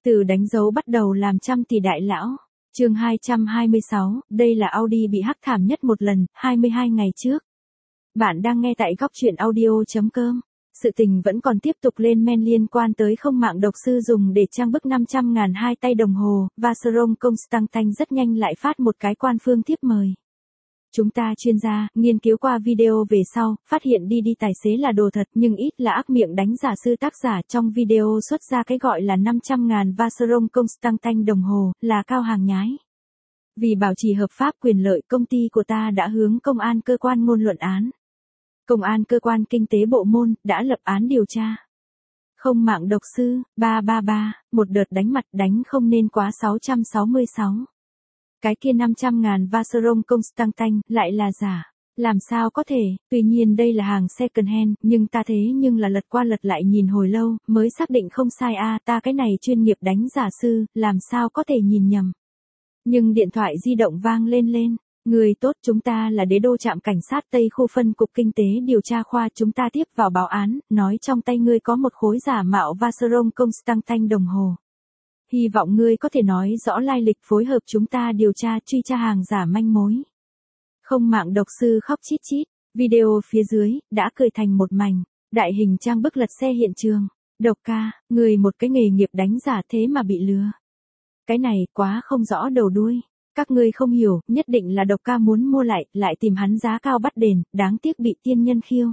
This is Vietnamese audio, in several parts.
Từ đánh dấu bắt đầu làm trăm tỷ đại lão. Chương 226, đây là Audi bị hack thảm nhất một lần, 22 ngày trước. Bạn đang nghe tại góc truyện audio.com. Sự tình vẫn còn tiếp tục lên men liên quan tới không mạng độc sư dùng để trang bức 500.000 hai tay đồng hồ, Vacheron Constantin rất nhanh lại phát một cái quan phương thiếp mời. Chúng ta chuyên gia, nghiên cứu qua video về sau, phát hiện đi tài xế là đồ thật nhưng ít là ác miệng đánh giả sư tác giả trong video xuất ra cái gọi là 500.000 Vacheron Constantin đồng hồ, là cao hàng nhái. Vì bảo trì hợp pháp quyền lợi công ty của ta đã hướng công an cơ quan ngôn luận án. Công an cơ quan kinh tế bộ môn đã lập án điều tra. Không mạng độc sư, 333, một đợt đánh mặt đánh không nên quá 666. Cái kia 500.000 Vacheron Constantin lại là giả. Làm sao có thể, tuy nhiên đây là hàng second hand, nhưng ta thế nhưng là lật qua lật lại nhìn hồi lâu, mới xác định không sai ta cái này chuyên nghiệp đánh giả sư, làm sao có thể nhìn nhầm. Nhưng điện thoại di động vang lên. Người tốt, chúng ta là Đế Đô trạm cảnh sát Tây khu phân cục kinh tế điều tra khoa, chúng ta tiếp vào báo án, nói trong tay ngươi có một khối giả mạo Vacheron Constantin đồng hồ. Hy vọng ngươi có thể nói rõ lai lịch, phối hợp chúng ta điều tra truy tra hàng giả manh mối. Không mạng độc sư khóc chít chít, video phía dưới đã cười thành một mảnh, đại hình trang bức lật xe hiện trường. Độc ca, người một cái nghề nghiệp đánh giả thế mà bị lừa. Cái này quá không rõ đầu đuôi. Các ngươi không hiểu, nhất định là độc ca muốn mua lại tìm hắn giá cao bắt đền, đáng tiếc bị tiên nhân khiêu.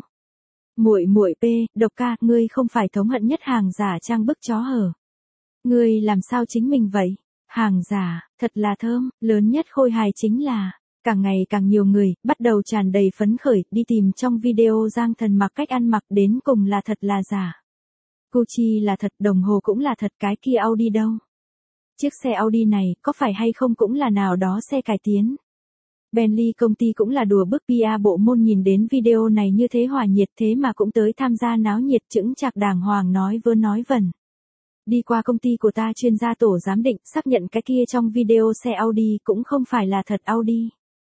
Muội p, độc ca, ngươi không phải thống hận nhất hàng giả trang bức chó hở. Ngươi làm sao chính mình vậy? Hàng giả, thật là thơm, lớn nhất khôi hài chính là, càng ngày càng nhiều người, bắt đầu tràn đầy phấn khởi, đi tìm trong video Giang Thần mặc cách ăn mặc đến cùng là thật là giả. Gucci là thật, đồng hồ cũng là thật, cái kia Audi đâu? Chiếc xe Audi này, có phải hay không cũng là nào đó xe cải tiến? Bentley công ty cũng là đùa bức PR bộ môn, nhìn đến video này như thế hòa nhiệt thế mà cũng tới tham gia náo nhiệt, chững chạc đàng hoàng nói vớ nói vẩn. Đi qua công ty của ta chuyên gia tổ giám định, xác nhận cái kia trong video xe Audi cũng không phải là thật Audi,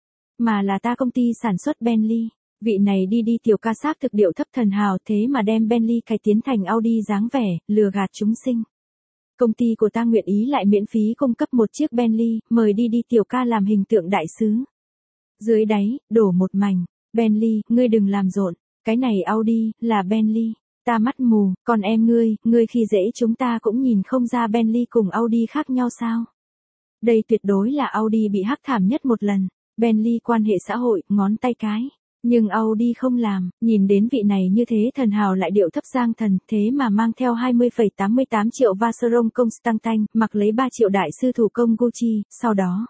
mà là ta công ty sản xuất Bentley. Vị này đi tiểu ca xác thực điệu thấp thần hào thế mà đem Bentley cải tiến thành Audi dáng vẻ, lừa gạt chúng sinh. Công ty của ta nguyện ý lại miễn phí cung cấp một chiếc Bentley, mời đi tiểu ca làm hình tượng đại sứ. Dưới đáy, đổ một mảnh, Bentley, ngươi đừng làm rộn, cái này Audi, là Bentley. Ta mắt mù, còn em ngươi khi dễ chúng ta cũng nhìn không ra Bentley cùng Audi khác nhau sao? Đây tuyệt đối là Audi bị hack thảm nhất một lần. Bentley quan hệ xã hội, ngón tay cái. Nhưng Audi không làm, nhìn đến vị này như thế thần hào lại điệu thấp Giang Thần, thế mà mang theo 20,88 triệu Vacheron Constantin, mặc lấy 3 triệu đại sư thủ công Gucci, sau đó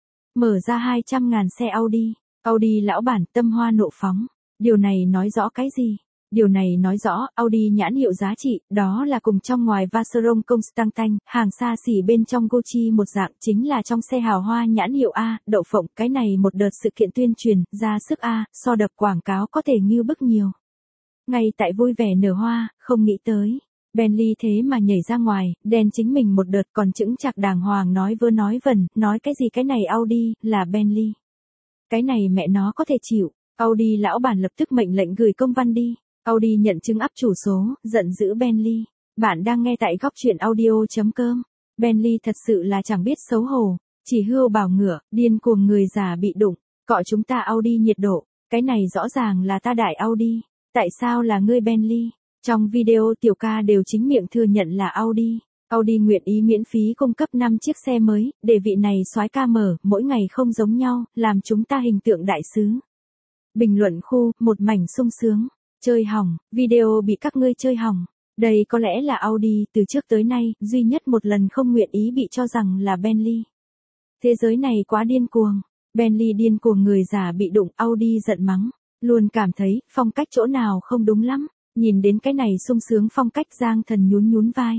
mở ra 200.000 xe Audi. Audi lão bản tâm hoa nộ phóng. Điều này nói rõ cái gì? Điều này nói rõ, Audi nhãn hiệu giá trị, đó là cùng trong ngoài Vacheron Constantin, hàng xa xỉ bên trong Gucci một dạng, chính là trong xe hào hoa nhãn hiệu A, đậu phộng, cái này một đợt sự kiện tuyên truyền, ra sức A, so đập quảng cáo có thể như bức nhiều. Ngay tại vui vẻ nở hoa, không nghĩ tới. Bentley thế mà nhảy ra ngoài, đen chính mình một đợt còn chững chạc đàng hoàng nói vớ nói vẩn, nói cái gì cái này Audi, là Bentley. Cái này mẹ nó có thể chịu, Audi lão bản lập tức mệnh lệnh gửi công văn đi. Audi nhận chứng áp chủ số, giận dữ Bentley. Bạn đang nghe tại góc truyện audio.com. Bentley thật sự là chẳng biết xấu hổ, chỉ hươu bảo ngựa, điên cuồng người già bị đụng, cọ chúng ta Audi nhiệt độ, cái này rõ ràng là ta đại Audi, tại sao là ngươi Bentley? Trong video tiểu ca đều chính miệng thừa nhận là Audi. Audi nguyện ý miễn phí cung cấp 5 chiếc xe mới, để vị này soái ca mở, mỗi ngày không giống nhau, làm chúng ta hình tượng đại sứ. Bình luận khu, một mảnh sung sướng. Chơi hỏng, video bị các ngươi chơi hỏng. Đây có lẽ là Audi từ trước tới nay, duy nhất một lần không nguyện ý bị cho rằng là Bentley. Thế giới này quá điên cuồng. Bentley điên cuồng người già bị đụng, Audi giận mắng. Luôn cảm thấy, phong cách chỗ nào không đúng lắm. Nhìn đến cái này sung sướng phong cách Giang Thần nhún vai.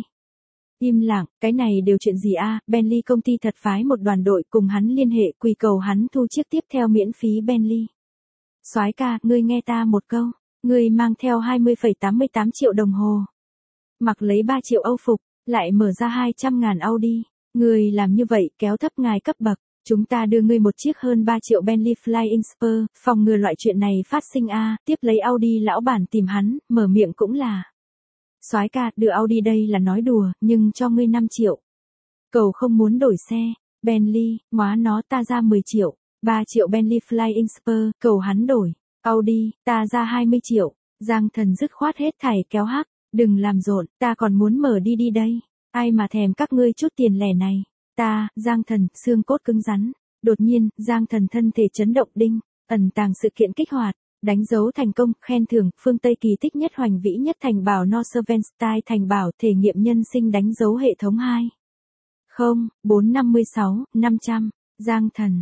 Im lặng, cái này đều chuyện gì Bentley công ty thật phái một đoàn đội cùng hắn liên hệ quỳ cầu hắn thu chiếc tiếp theo miễn phí Bentley. Soái ca, ngươi nghe ta một câu. Ngươi mang theo 20,88 triệu đồng hồ. Mặc lấy 3 triệu Âu phục, lại mở ra 200.000 Audi. Ngươi làm như vậy kéo thấp ngài cấp bậc. Chúng ta đưa ngươi một chiếc hơn 3 triệu Bentley Flying Spur, phòng ngừa loại chuyện này phát sinh tiếp lấy Audi lão bản tìm hắn, mở miệng cũng là. Soái ca, đưa Audi đây là nói đùa, nhưng cho ngươi 5 triệu. Cầu không muốn đổi xe. Bentley, ngóa nó ta ra 10 triệu. 3 triệu Bentley Flying Spur, cầu hắn đổi. Audi, ta ra 20 triệu. Giang Thần dứt khoát hết thảy kéo hắc. Đừng làm rộn, ta còn muốn mở đi đây. Ai mà thèm các ngươi chút tiền lẻ này. Ta, Giang Thần, xương cốt cứng rắn. Đột nhiên, Giang Thần thân thể chấn động đinh. Ẩn tàng sự kiện kích hoạt. Đánh dấu thành công, khen thưởng, phương Tây kỳ tích nhất hoành vĩ nhất thành bảo Northern thành bảo thể nghiệm nhân sinh đánh dấu hệ thống 2. 0, 456, 500. Giang Thần,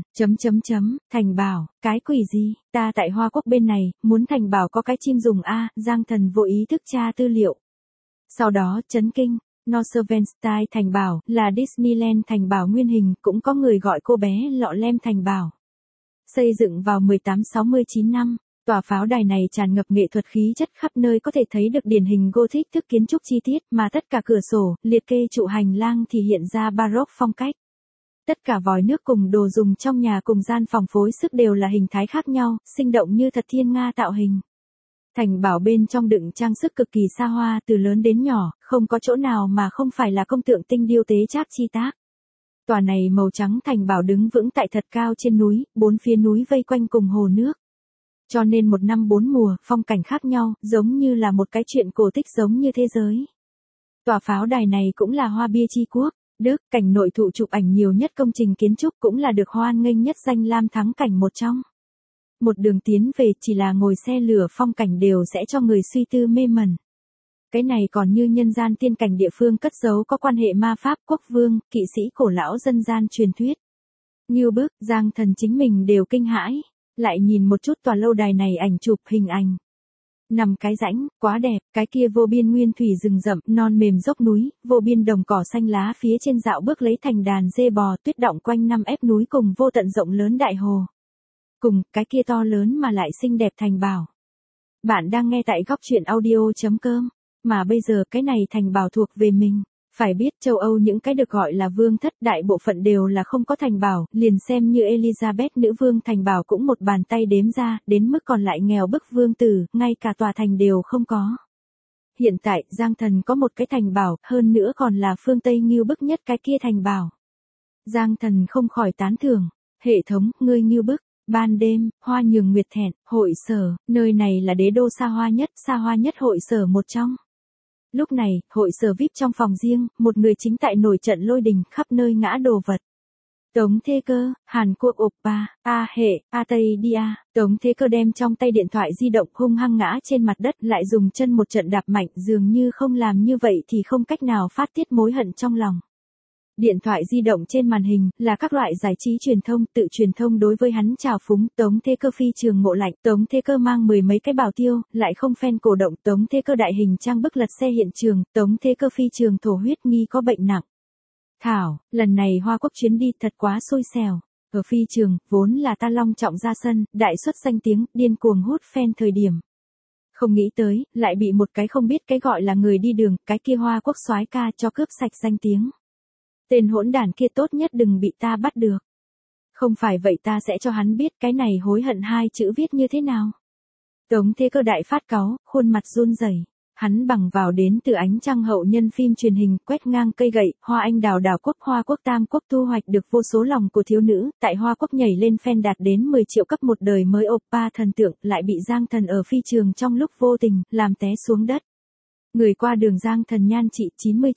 thành bảo, cái quỷ gì, ta tại Hoa Quốc bên này, muốn thành bảo có cái chim dùng a. Giang Thần vô ý thức tra tư liệu. Sau đó, chấn kinh, Northern thành bảo, là Disneyland thành bảo nguyên hình, cũng có người gọi cô bé lọ lem thành bảo. Xây dựng vào 1869 năm, tòa pháo đài này tràn ngập nghệ thuật khí chất khắp nơi có thể thấy được điển hình Gothic thức kiến trúc chi tiết mà tất cả cửa sổ, liệt kê trụ hành lang thì hiện ra Baroque phong cách. Tất cả vòi nước cùng đồ dùng trong nhà cùng gian phòng phối sức đều là hình thái khác nhau, sinh động như thật thiên nga tạo hình. Thành bảo bên trong đựng trang sức cực kỳ xa hoa từ lớn đến nhỏ, không có chỗ nào mà không phải là công tượng tinh điêu tế cháp chi tác. Tòa này màu trắng thành bảo đứng vững tại thật cao trên núi, bốn phía núi vây quanh cùng hồ nước. Cho nên một năm bốn mùa, phong cảnh khác nhau, giống như là một cái chuyện cổ tích giống như thế giới. Tòa pháo đài này cũng là Hoa Bia chi quốc, Đức, cảnh nội thụ chụp ảnh nhiều nhất công trình kiến trúc cũng là được hoan nghênh nhất danh lam thắng cảnh một trong. Một đường tiến về chỉ là ngồi xe lửa phong cảnh đều sẽ cho người suy tư mê mẩn. Cái này còn như nhân gian tiên cảnh địa phương cất giấu có quan hệ ma pháp quốc vương, kỵ sĩ cổ lão dân gian truyền thuyết. Như bức, Giang Thần chính mình đều kinh hãi. Lại nhìn một chút tòa lâu đài này ảnh chụp hình ảnh. Nằm cái rãnh, quá đẹp, cái kia vô biên nguyên thủy rừng rậm, non mềm dốc núi, vô biên đồng cỏ xanh lá phía trên dạo bước lấy thành đàn dê bò tuyết động quanh năm ép núi cùng vô tận rộng lớn đại hồ. Cùng, cái kia to lớn mà lại xinh đẹp thành bảo. Bạn đang nghe tại góc truyện audio.com, mà bây giờ cái này thành bảo thuộc về mình. Phải biết châu Âu những cái được gọi là vương thất đại bộ phận đều là không có thành bảo, liền xem như Elizabeth nữ vương thành bảo cũng một bàn tay đếm ra, đến mức còn lại nghèo bức vương tử, ngay cả tòa thành đều không có. Hiện tại, Giang Thần có một cái thành bảo, hơn nữa còn là phương Tây nghiêu bức nhất cái kia thành bảo. Giang Thần không khỏi tán thưởng, hệ thống, ngươi nghiêu bức. Ban đêm, Hoa Nhường Nguyệt Thẹn, hội sở, nơi này là đế đô xa hoa nhất hội sở một trong. Lúc này, hội sở VIP trong phòng riêng, một người chính tại nổi trận lôi đình khắp nơi ngã đồ vật. Tống Thê Cơ, Hàn Quốc Oppa, A Hệ, A Tây Dia, Tống Thê Cơ đem trong tay điện thoại di động hung hăng ngã trên mặt đất lại dùng chân một trận đạp mạnh dường như không làm như vậy thì không cách nào phát tiết mối hận trong lòng. Điện thoại di động trên màn hình là các loại giải trí truyền thông, tự truyền thông đối với hắn trào phúng, Tống Thê Cơ phi trường ngộ lạnh, Tống Thê Cơ mang 10 mấy cái bảo tiêu, lại không fan cổ động, Tống Thê Cơ đại hình trang bức lật xe hiện trường, Tống Thê Cơ phi trường thổ huyết nghi có bệnh nặng. Thảo, lần này Hoa Quốc chuyến đi thật quá xui xẻo. Ở phi trường, vốn là ta long trọng ra sân, đại xuất danh tiếng, điên cuồng hút fan thời điểm. Không nghĩ tới, lại bị một cái không biết cái gọi là người đi đường, cái kia Hoa Quốc soái ca cho cướp sạch danh tiếng. Tên hỗn đản kia tốt nhất đừng bị ta bắt được. Không phải vậy ta sẽ cho hắn biết cái này hối hận hai chữ viết như thế nào. Tống Thê Cơ đại phát cáu, khuôn mặt run rẩy. Hắn bằng vào đến từ ánh trăng hậu nhân phim truyền hình, quét ngang cây gậy, Hoa Anh đào đảo quốc Hoa Quốc tam quốc thu hoạch được vô số lòng của thiếu nữ, tại Hoa Quốc nhảy lên fan đạt đến 10 triệu cấp một đời mới oppa thần tượng, lại bị Giang Thần ở phi trường trong lúc vô tình, làm té xuống đất. Người qua đường Giang Thần nhan trị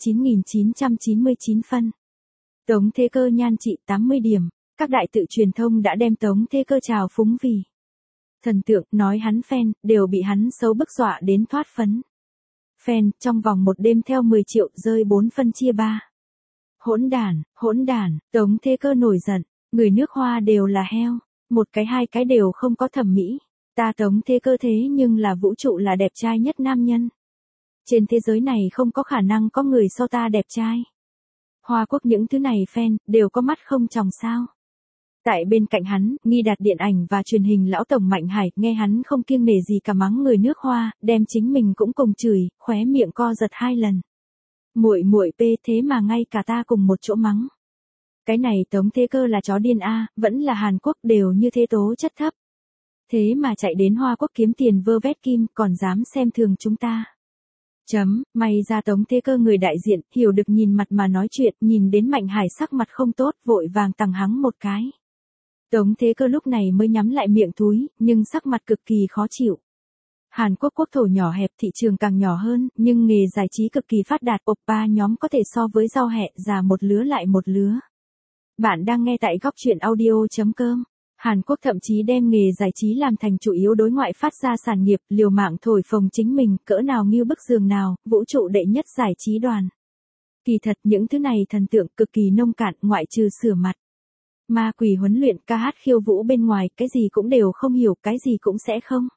99.999 phân. Tống Thê Cơ nhan trị 80 điểm. Các đại tự truyền thông đã đem Tống Thê Cơ trào phúng vì thần tượng, nói hắn fan, đều bị hắn xấu bức dọa đến thoát phấn. Fan, trong vòng một đêm theo 10 triệu rơi 4 phân chia 3. Hỗn đản, Tống Thê Cơ nổi giận, người nước Hoa đều là heo, một cái hai cái đều không có thẩm mỹ. Ta Tống Thê Cơ thế nhưng là vũ trụ là đẹp trai nhất nam nhân. Trên thế giới này không có khả năng có người so ta đẹp trai. Hoa Quốc những thứ này fan, đều có mắt không tròng sao. Tại bên cạnh hắn, nghi đạt điện ảnh và truyền hình lão tổng Mạnh Hải, nghe hắn không kiêng nể gì cả mắng người nước Hoa, đem chính mình cũng cùng chửi, khóe miệng co giật 2 lần. Muội p thế mà ngay cả ta cùng một chỗ mắng. Cái này Tống Thê Cơ là chó điên a, vẫn là Hàn Quốc đều như thế tố chất thấp. Thế mà chạy đến Hoa Quốc kiếm tiền vơ vét kim, còn dám xem thường chúng ta. May ra Tống Thế Cơ người đại diện, hiểu được nhìn mặt mà nói chuyện, nhìn đến Mạnh Hải sắc mặt không tốt, vội vàng tằng hắng một cái. Tống Thế Cơ lúc này mới nhắm lại miệng túi, nhưng sắc mặt cực kỳ khó chịu. Hàn Quốc quốc thổ nhỏ hẹp, thị trường càng nhỏ hơn, nhưng nghề giải trí cực kỳ phát đạt, oppa nhóm có thể so với rau hẹ, già một lứa lại một lứa. Bạn đang nghe tại góc truyện audio.com. Hàn Quốc thậm chí đem nghề giải trí làm thành chủ yếu đối ngoại phát ra sản nghiệp, liều mạng thổi phồng chính mình, cỡ nào như bức giường nào, vũ trụ đệ nhất giải trí đoàn. Kỳ thật những thứ này thần tượng cực kỳ nông cạn, ngoại trừ sửa mặt. Ma quỷ huấn luyện, ca hát khiêu vũ bên ngoài, cái gì cũng đều không hiểu, cái gì cũng sẽ không.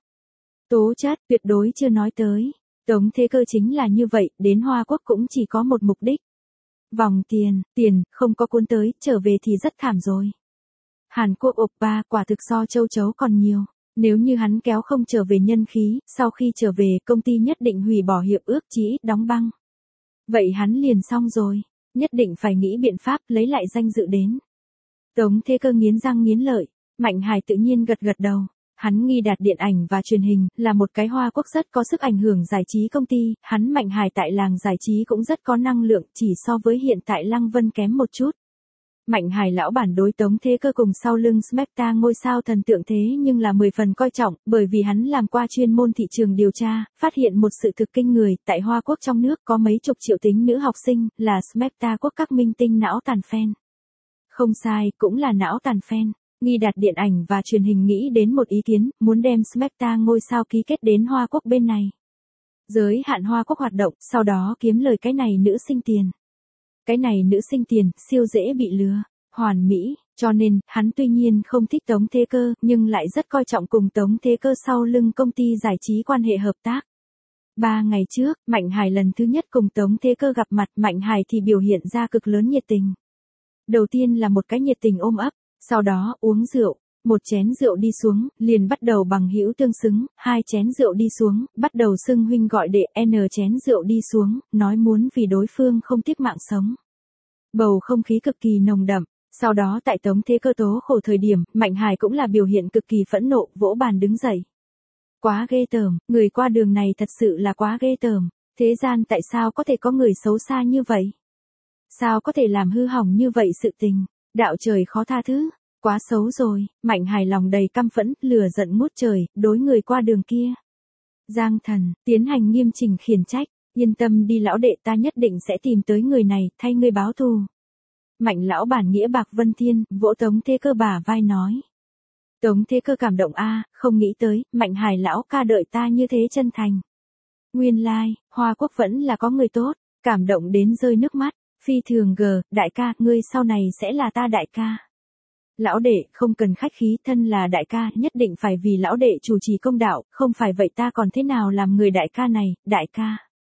Tố chất, tuyệt đối chưa nói tới. Tống Thế Cơ chính là như vậy, đến Hoa Quốc cũng chỉ có một mục đích. Vòng tiền, không có cuốn tới, trở về thì rất thảm rồi. Hàn Quốc oppa quả thực so châu chấu còn nhiều. Nếu như hắn kéo không trở về nhân khí, sau khi trở về công ty nhất định hủy bỏ hiệp ước chí ít đóng băng. Vậy hắn liền xong rồi, nhất định phải nghĩ biện pháp lấy lại danh dự đến. Tống Thế Cơ nghiến răng nghiến lợi, Mạnh Hải tự nhiên gật gật đầu. Hắn nghi đạt điện ảnh và truyền hình, là một cái Hoa Quốc rất có sức ảnh hưởng giải trí công ty, hắn Mạnh Hải tại làng giải trí cũng rất có năng lượng, chỉ so với hiện tại Lăng Vân kém một chút. Mạnh Hải lão bản đối Tống Thế Cơ cùng sau lưng Smecta ngôi sao thần tượng thế nhưng là 10 phần coi trọng, bởi vì hắn làm qua chuyên môn thị trường điều tra, phát hiện một sự thực kinh người, tại Hoa Quốc trong nước có mấy chục triệu tính nữ học sinh, là Smecta quốc các minh tinh não tàn fan. Không sai, cũng là não tàn fan. Nghi đạt điện ảnh và truyền hình nghĩ đến một ý kiến, muốn đem Smecta ngôi sao ký kết đến Hoa Quốc bên này. Giới hạn Hoa Quốc hoạt động, sau đó kiếm lời cái này nữ sinh tiền. Cái này nữ sinh tiền, siêu dễ bị lừa, hoàn mỹ, cho nên, hắn tuy nhiên không thích Tống Thế Cơ, nhưng lại rất coi trọng cùng Tống Thế Cơ sau lưng công ty giải trí quan hệ hợp tác. 3 ngày trước, Mạnh Hải lần thứ nhất cùng Tống Thế Cơ gặp mặt, Mạnh Hải thì biểu hiện ra cực lớn nhiệt tình. Đầu tiên là một cái nhiệt tình ôm ấp, sau đó uống rượu, một chén rượu đi xuống, liền bắt đầu bằng hữu tương xứng, 2 chén rượu đi xuống, bắt đầu xưng huynh gọi đệ, n chén rượu đi xuống, nói muốn vì đối phương không tiếc mạng sống. Bầu không khí cực kỳ nồng đậm, sau đó tại Tống Thế Cơ tố khổ thời điểm, Mạnh Hải cũng là biểu hiện cực kỳ phẫn nộ, vỗ bàn đứng dậy. Quá ghê tởm, người qua đường này thật sự là quá ghê tởm, thế gian tại sao có thể có người xấu xa như vậy? Sao có thể làm hư hỏng như vậy sự tình, đạo trời khó tha thứ, quá xấu rồi, Mạnh Hải lòng đầy căm phẫn, lửa giận ngút trời, đối người qua đường kia. Giang Thần, tiến hành nghiêm chỉnh khiển trách, yên tâm đi lão đệ, ta nhất định sẽ tìm tới người này, thay ngươi báo thù. Mạnh lão bản nghĩa bạc vân thiên, vỗ Tống Thế Cơ bả vai nói. Tống Thế Cơ cảm động a, không nghĩ tới, Mạnh Hải lão ca đợi ta như thế chân thành. Nguyên lai, Hoa Quốc vẫn là có người tốt, cảm động đến rơi nước mắt. Phi thường đại ca, ngươi sau này sẽ là ta đại ca. Lão đệ, không cần khách khí, thân là đại ca, nhất định phải vì lão đệ chủ trì công đạo, không phải vậy ta còn thế nào làm người đại ca này, đại ca.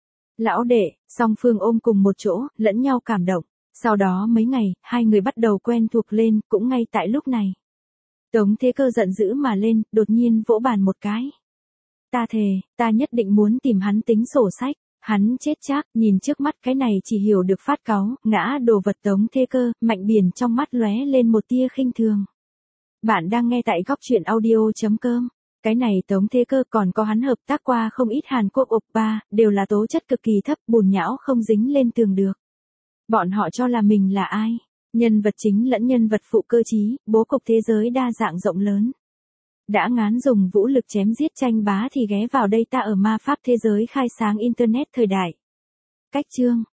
Lão đệ, song phương ôm cùng một chỗ, lẫn nhau cảm động. Sau đó mấy ngày, hai người bắt đầu quen thuộc lên, cũng ngay tại lúc này. Tống Thế Cơ giận dữ mà lên, đột nhiên vỗ bàn một cái. Ta thề, ta nhất định muốn tìm hắn tính sổ sách. Hắn chết chắc, nhìn trước mắt cái này chỉ hiểu được phát cáu, ngã đồ vật Tống Thế Cơ, Mạnh Biển trong mắt lóe lên một tia khinh thường. Bạn đang nghe tại góc truyện audio.com. Cái này Tống Thế Cơ còn có hắn hợp tác qua không ít Hàn Quốc oppa, đều là tố chất cực kỳ thấp, bùn nhão không dính lên tường được. Bọn họ cho là mình là ai? Nhân vật chính lẫn nhân vật phụ cơ trí, bố cục thế giới đa dạng rộng lớn. Đã ngán dùng vũ lực chém giết tranh bá thì ghé vào đây ta ở ma pháp thế giới khai sáng Internet thời đại. Cách chương,